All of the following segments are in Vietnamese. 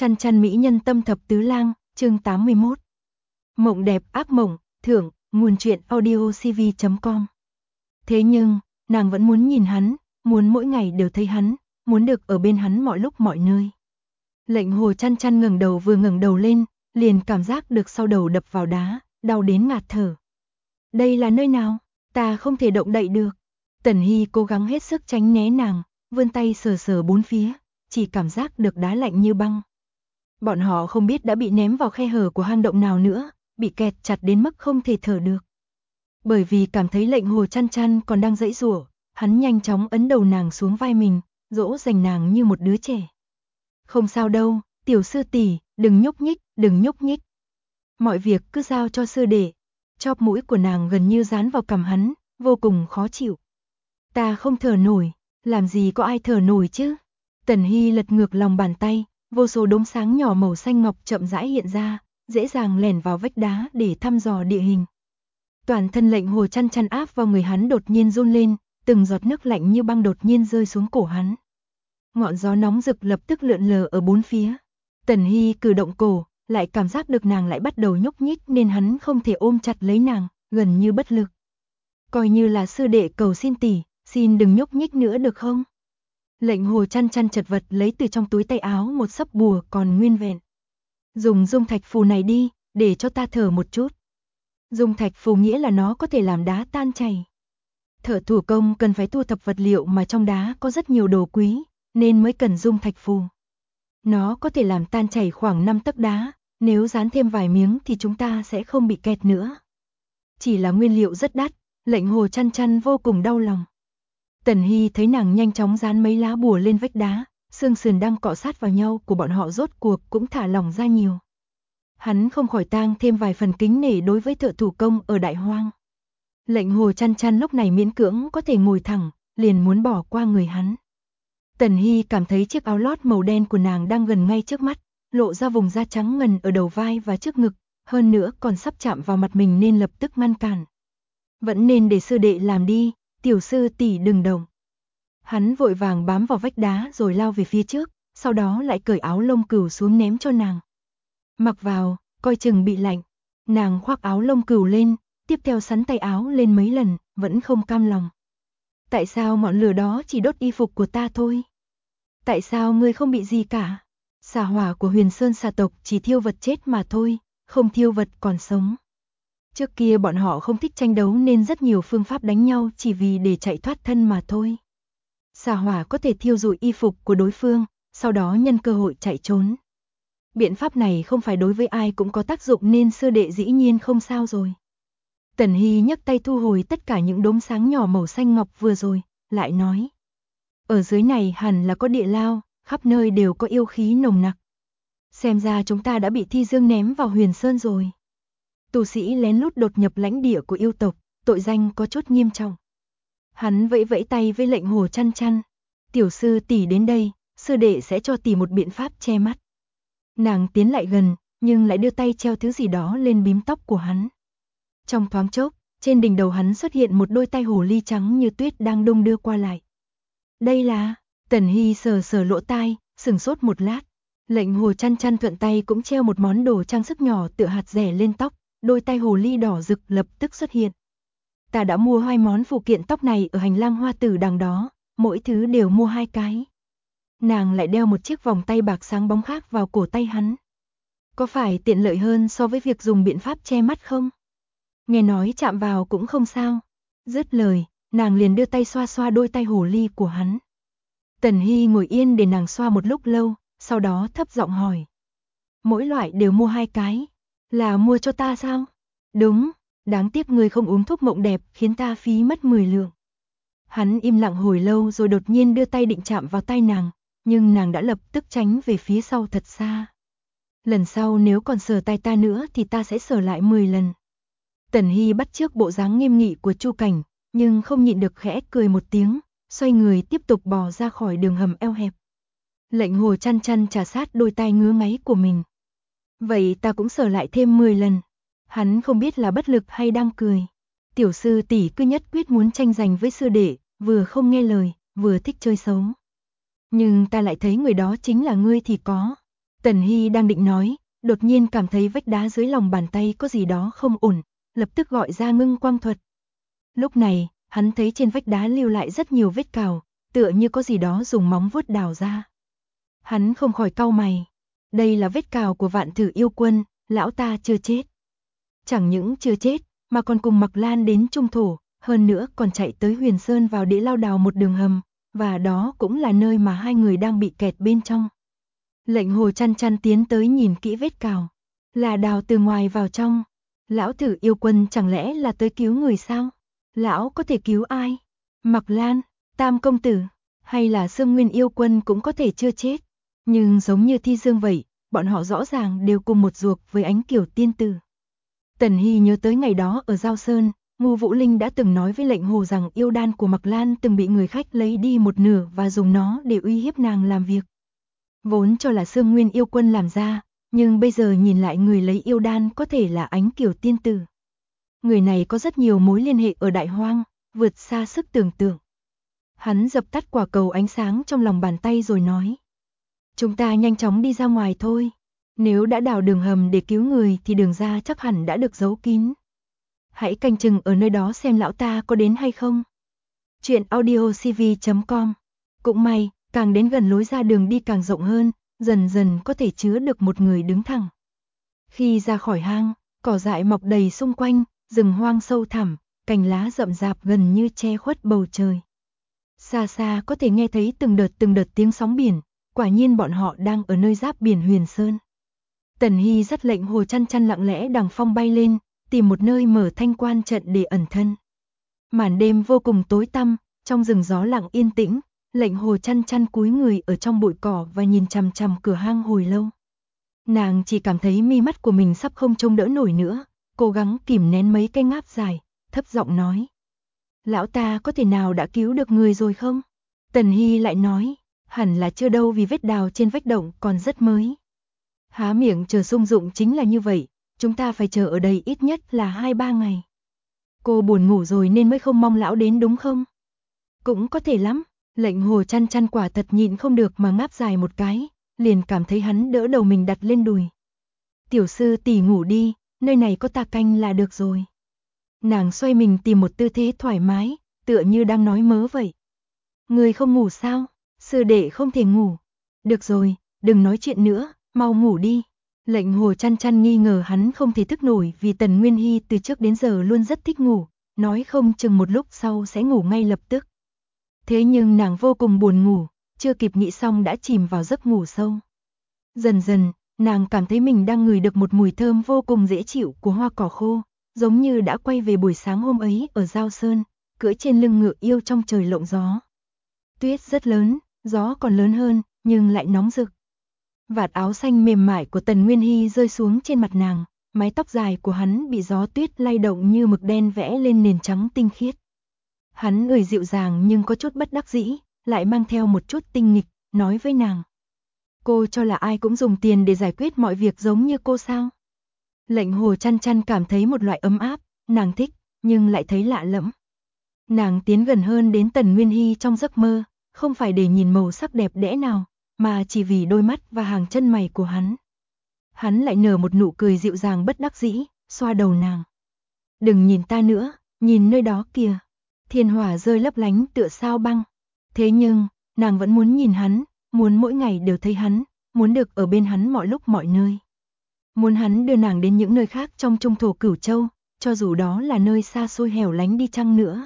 Chăn chăn mỹ nhân tâm thập tứ lang, chương 81. Mộng đẹp ác mộng, thưởng, nguồn truyện audiocv.com. Thế nhưng, nàng vẫn muốn nhìn hắn, muốn mỗi ngày đều thấy hắn, muốn được ở bên hắn mọi lúc mọi nơi. Lệnh Hồ Chăn chăn ngẩng đầu, vừa ngẩng đầu lên, liền cảm giác được sau đầu đập vào đá, đau đến ngạt thở. Đây là nơi nào? Ta không thể động đậy được. Tần Hy cố gắng hết sức tránh né nàng, vươn tay sờ sờ bốn phía, chỉ cảm giác được đá lạnh như băng. Bọn họ không biết đã bị ném vào khe hở của hang động nào nữa, bị kẹt chặt đến mức không thể thở được. Bởi vì cảm thấy Lệnh Hồ Chăn chăn còn đang giãy giụa, hắn nhanh chóng ấn đầu nàng xuống vai mình, dỗ dành nàng như một đứa trẻ. Không sao đâu, tiểu sư tỷ, đừng nhúc nhích, đừng nhúc nhích. Mọi việc cứ giao cho sư đệ. Chóp mũi của nàng gần như dán vào cằm hắn, vô cùng khó chịu. Ta không thở nổi, làm gì có ai thở nổi chứ? Tần Hy lật ngược lòng bàn tay, vô số đốm sáng nhỏ màu xanh ngọc chậm rãi hiện ra, dễ dàng lẻn vào vách đá để thăm dò địa hình. Toàn thân Lệnh Hồ Chăn chăn áp vào người hắn đột nhiên run lên, từng giọt nước lạnh như băng đột nhiên rơi xuống cổ hắn. Ngọn gió nóng rực lập tức lượn lờ ở bốn phía. Tần Hy cử động cổ, lại cảm giác được nàng lại bắt đầu nhúc nhích nên hắn không thể ôm chặt lấy nàng, gần như bất lực. Coi như là sư đệ cầu xin tỷ, xin đừng nhúc nhích nữa được không? Lệnh Hồ Chăn chăn chật vật lấy từ trong túi tay áo một sấp bùa còn nguyên vẹn. Dùng dung thạch phù này đi, để cho ta thở một chút. Dung thạch phù nghĩa là nó có thể làm đá tan chảy. Thợ thủ công cần phải thu thập vật liệu mà trong đá có rất nhiều đồ quý, nên mới cần dung thạch phù. Nó có thể làm tan chảy khoảng 5 tấc đá, nếu dán thêm vài miếng thì chúng ta sẽ không bị kẹt nữa. Chỉ là nguyên liệu rất đắt, Lệnh Hồ Chăn chăn vô cùng đau lòng. Tần Hy thấy nàng nhanh chóng dán mấy lá bùa lên vách đá, xương sườn đang cọ sát vào nhau của bọn họ rốt cuộc cũng thả lỏng ra nhiều. Hắn không khỏi tang thêm vài phần kính nể đối với thợ thủ công ở Đại Hoang. Lệnh Hồ Chăn chăn lúc này miễn cưỡng có thể ngồi thẳng, liền muốn bỏ qua người hắn. Tần Hy cảm thấy chiếc áo lót màu đen của nàng đang gần ngay trước mắt, lộ ra vùng da trắng ngần ở đầu vai và trước ngực, hơn nữa còn sắp chạm vào mặt mình nên lập tức ngăn cản. Vẫn nên để sư đệ làm đi, tiểu sư tỷ đừng động. Hắn vội vàng bám vào vách đá rồi lao về phía trước, sau đó lại cởi áo lông cừu xuống ném cho nàng. Mặc vào, coi chừng bị lạnh. Nàng khoác áo lông cừu lên, tiếp theo sắn tay áo lên mấy lần, vẫn không cam lòng. Tại sao ngọn lửa đó chỉ đốt y phục của ta thôi? Tại sao ngươi không bị gì cả? Xà hỏa của Huyền Sơn xà tộc chỉ thiêu vật chết mà thôi, không thiêu vật còn sống. Trước kia bọn họ không thích tranh đấu nên rất nhiều phương pháp đánh nhau chỉ vì để chạy thoát thân mà thôi. Xà hỏa có thể thiêu rụi y phục của đối phương, sau đó nhân cơ hội chạy trốn. Biện pháp này không phải đối với ai cũng có tác dụng nên sư đệ dĩ nhiên không sao rồi. Tần Hy nhấc tay thu hồi tất cả những đốm sáng nhỏ màu xanh ngọc vừa rồi, lại nói. Ở dưới này hẳn là có địa lao, khắp nơi đều có yêu khí nồng nặc. Xem ra chúng ta đã bị Thi Dương ném vào Huyền Sơn rồi. Tu sĩ lén lút đột nhập lãnh địa của yêu tộc, tội danh có chút nghiêm trọng. Hắn vẫy vẫy tay với Lệnh Hồ Chăn chăn. Tiểu sư tỷ đến đây, sư đệ sẽ cho tỷ một biện pháp che mắt. Nàng tiến lại gần, nhưng lại đưa tay treo thứ gì đó lên bím tóc của hắn. Trong thoáng chốc, trên đỉnh đầu hắn xuất hiện một đôi tai hồ ly trắng như tuyết đang đung đưa qua lại. Đây là... Tần Hy sờ sờ lỗ tai, sửng sốt một lát. Lệnh Hồ Chăn chăn thuận tay cũng treo một món đồ trang sức nhỏ tựa hạt rẻ lên tóc, đôi tai hồ ly đỏ rực lập tức xuất hiện. Ta đã mua 2 món phụ kiện tóc này ở hành lang hoa tử đằng đó, mỗi thứ đều mua 2 cái. Nàng lại đeo một chiếc vòng tay bạc sáng bóng khác vào cổ tay hắn. Có phải tiện lợi hơn so với việc dùng biện pháp che mắt không? Nghe nói chạm vào cũng không sao. Dứt lời, nàng liền đưa tay xoa xoa đôi tai hồ ly của hắn. Tần Hy ngồi yên để nàng xoa một lúc lâu, sau đó thấp giọng hỏi. Mỗi loại đều mua 2 cái, là mua cho ta sao? Đúng, đáng tiếc người không uống thuốc mộng đẹp khiến ta phí mất 10 lượng. Hắn im lặng hồi lâu rồi đột nhiên đưa tay định chạm vào tay nàng, nhưng nàng đã lập tức tránh về phía sau thật xa. Lần sau nếu còn sờ tay ta nữa thì ta sẽ sờ lại 10 lần. Tần Hy bắt chước bộ dáng nghiêm nghị của Chu Cảnh, nhưng không nhịn được khẽ cười một tiếng, xoay người tiếp tục bò ra khỏi đường hầm eo hẹp. Lệnh Hồ Chăn chăn trà sát đôi tai ngứa ngáy của mình. Vậy ta cũng sờ lại thêm 10 lần. Hắn không biết là bất lực hay đang cười. Tiểu sư tỷ cứ nhất quyết muốn tranh giành với sư đệ, vừa không nghe lời, vừa thích chơi xấu. Nhưng ta lại thấy người đó chính là ngươi thì có. Tần Hy đang định nói, đột nhiên cảm thấy vách đá dưới lòng bàn tay có gì đó không ổn, lập tức gọi ra ngưng quang thuật. Lúc này, hắn thấy trên vách đá lưu lại rất nhiều vết cào, tựa như có gì đó dùng móng vuốt đào ra. Hắn không khỏi cau mày. Đây là vết cào của Vạn Thử Yêu Quân, lão ta chưa chết. Chẳng những chưa chết, mà còn cùng Mạc Lan đến Trung Thổ, hơn nữa còn chạy tới Huyền Sơn vào để lao đào một đường hầm, và đó cũng là nơi mà hai người đang bị kẹt bên trong. Lệnh Hồ chăn chăn tiến tới nhìn kỹ vết cào, là đào từ ngoài vào trong. Lão Thử Yêu Quân chẳng lẽ là tới cứu người sao? Lão có thể cứu ai? Mạc Lan, Tam Công Tử, hay là Sương Nguyên Yêu Quân cũng có thể chưa chết. Nhưng giống như Thi Dương vậy, bọn họ rõ ràng đều cùng một ruột với Ánh Kiều Tiên Tử. Tần Hy nhớ tới ngày đó ở Giao Sơn, Ngô Vũ Linh đã từng nói với Lệnh Hồ rằng yêu đan của Mạc Lan từng bị người khách lấy đi một nửa và dùng nó để uy hiếp nàng làm việc. Vốn cho là Sương Nguyên Yêu Quân làm ra, nhưng bây giờ nhìn lại người lấy yêu đan có thể là Ánh Kiều Tiên Tử. Người này có rất nhiều mối liên hệ ở Đại Hoang, vượt xa sức tưởng tượng. Hắn dập tắt quả cầu ánh sáng trong lòng bàn tay rồi nói. Chúng ta nhanh chóng đi ra ngoài thôi. Nếu đã đào đường hầm để cứu người thì đường ra chắc hẳn đã được giấu kín. Hãy canh chừng ở nơi đó xem lão ta có đến hay không. Chuyện audiocv.com. Cũng may, càng đến gần lối ra đường đi càng rộng hơn, dần dần có thể chứa được một người đứng thẳng. Khi ra khỏi hang, cỏ dại mọc đầy xung quanh, rừng hoang sâu thẳm, cành lá rậm rạp gần như che khuất bầu trời. Xa xa có thể nghe thấy từng đợt tiếng sóng biển, quả nhiên bọn họ đang ở nơi giáp biển Huyền Sơn. Tần Hy dắt Lệnh Hồ chăn chăn lặng lẽ đằng phong bay lên, tìm một nơi mở thanh quan trận để ẩn thân. Màn đêm vô cùng tối tăm, trong rừng gió lặng yên tĩnh, Lệnh Hồ chăn chăn cúi người ở trong bụi cỏ và nhìn chằm chằm cửa hang hồi lâu. Nàng chỉ cảm thấy mi mắt của mình sắp không trông đỡ nổi nữa, cố gắng kìm nén mấy cái ngáp dài, thấp giọng nói. Lão ta có thể nào đã cứu được người rồi không? Tần Hy lại nói, hẳn là chưa đâu vì vết đào trên vách động còn rất mới. Há miệng chờ sung dụng chính là như vậy, chúng ta phải chờ ở đây ít nhất là 2-3 ngày. Cô buồn ngủ rồi nên mới không mong lão đến đúng không? Cũng có thể lắm, Lệnh Hồ chăn chăn quả thật nhịn không được mà ngáp dài một cái, liền cảm thấy hắn đỡ đầu mình đặt lên đùi. Tiểu sư tỷ ngủ đi, nơi này có ta canh là được rồi. Nàng xoay mình tìm một tư thế thoải mái, tựa như đang nói mớ vậy. Người không ngủ sao? Sư đệ không thể ngủ. Được rồi, đừng nói chuyện nữa, mau ngủ đi. Lệnh Hồ chăn chăn nghi ngờ hắn không thể thức nổi vì Tần Nguyên Hy từ trước đến giờ luôn rất thích ngủ, nói không chừng một lúc sau sẽ ngủ ngay lập tức. Thế nhưng nàng vô cùng buồn ngủ, chưa kịp nghĩ xong đã chìm vào giấc ngủ sâu. Dần dần, nàng cảm thấy mình đang ngửi được một mùi thơm vô cùng dễ chịu của hoa cỏ khô, giống như đã quay về buổi sáng hôm ấy ở Giao Sơn, cưỡi trên lưng ngựa yêu trong trời lộng gió. Tuyết rất lớn, gió còn lớn hơn, nhưng lại nóng rực. Vạt áo xanh mềm mại của Tần Nguyên Hy rơi xuống trên mặt nàng, mái tóc dài của hắn bị gió tuyết lay động như mực đen vẽ lên nền trắng tinh khiết. Hắn người dịu dàng nhưng có chút bất đắc dĩ, lại mang theo một chút tinh nghịch, nói với nàng. Cô cho là ai cũng dùng tiền để giải quyết mọi việc giống như cô sao? Lệnh Hồ chăn chăn cảm thấy một loại ấm áp, nàng thích, nhưng lại thấy lạ lẫm. Nàng tiến gần hơn đến Tần Nguyên Hy trong giấc mơ, không phải để nhìn màu sắc đẹp đẽ nào, mà chỉ vì đôi mắt và hàng chân mày của hắn. Hắn lại nở một nụ cười dịu dàng bất đắc dĩ, xoa đầu nàng. Đừng nhìn ta nữa, nhìn nơi đó kìa. Thiên hỏa rơi lấp lánh tựa sao băng. Thế nhưng, nàng vẫn muốn nhìn hắn, muốn mỗi ngày đều thấy hắn, muốn được ở bên hắn mọi lúc mọi nơi. Muốn hắn đưa nàng đến những nơi khác trong Trung Thổ Cửu Châu, cho dù đó là nơi xa xôi hẻo lánh đi chăng nữa.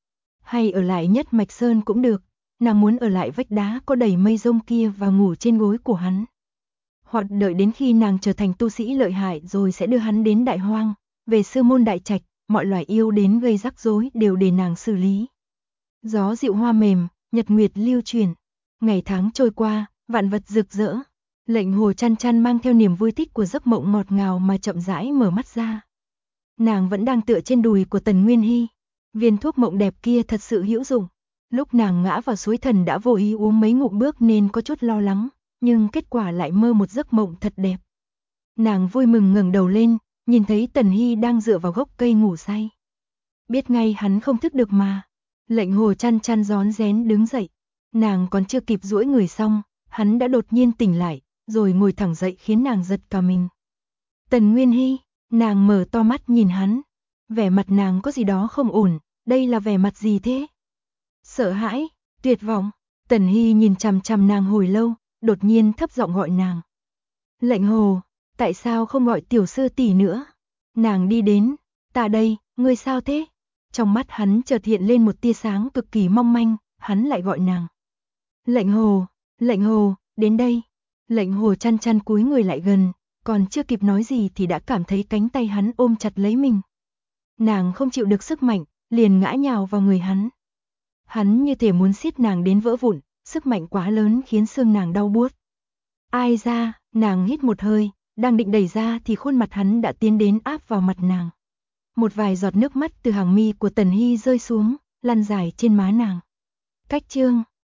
Hay ở lại Nhất Mạch Sơn cũng được, nàng muốn ở lại vách đá có đầy mây rông kia và ngủ trên gối của hắn. Hoặc đợi đến khi nàng trở thành tu sĩ lợi hại rồi sẽ đưa hắn đến Đại Hoang, về Sư Môn Đại Trạch, mọi loài yêu đến gây rắc rối đều để nàng xử lý. Gió dịu hoa mềm, nhật nguyệt lưu chuyển, ngày tháng trôi qua, vạn vật rực rỡ. Lệnh Hồ chăn chăn mang theo niềm vui thích của giấc mộng ngọt ngào mà chậm rãi mở mắt ra. Nàng vẫn đang tựa trên đùi của Tần Nguyên Hy. Viên thuốc mộng đẹp kia thật sự hữu dụng. Lúc nàng ngã vào suối thần đã vô ý uống mấy ngụm bước nên có chút lo lắng, nhưng kết quả lại mơ một giấc mộng thật đẹp. Nàng vui mừng ngẩng đầu lên, nhìn thấy Tần Hy đang dựa vào gốc cây ngủ say. Biết ngay hắn không thức được mà. Lệnh Hồ chăn chăn rón rén đứng dậy. Nàng còn chưa kịp duỗi người xong, hắn đã đột nhiên tỉnh lại, rồi ngồi thẳng dậy khiến nàng giật cả mình. Tần Nguyên Hy, nàng mở to mắt nhìn hắn. Vẻ mặt nàng có gì đó không ổn, đây là vẻ mặt gì thế? Sợ hãi, tuyệt vọng. Tần Hy nhìn chằm chằm nàng hồi lâu, đột nhiên thấp giọng gọi nàng. Lệnh Hồ, tại sao không gọi tiểu sư tỷ nữa? Nàng đi đến, ta đây, ngươi sao thế? Trong mắt hắn chợt hiện lên một tia sáng cực kỳ mong manh, hắn lại gọi nàng. Lệnh Hồ, đến đây. Lệnh Hồ chăn chăn cúi người lại gần, còn chưa kịp nói gì thì đã cảm thấy cánh tay hắn ôm chặt lấy mình. Nàng không chịu được sức mạnh, liền ngã nhào vào người hắn. Hắn như thể muốn siết nàng đến vỡ vụn, sức mạnh quá lớn khiến xương nàng đau buốt. Ai ra, nàng hít một hơi, đang định đẩy ra thì khuôn mặt hắn đã tiến đến áp vào mặt nàng. Một vài giọt nước mắt từ hàng mi của Tần Hy rơi xuống, lăn dài trên má nàng. Cách chương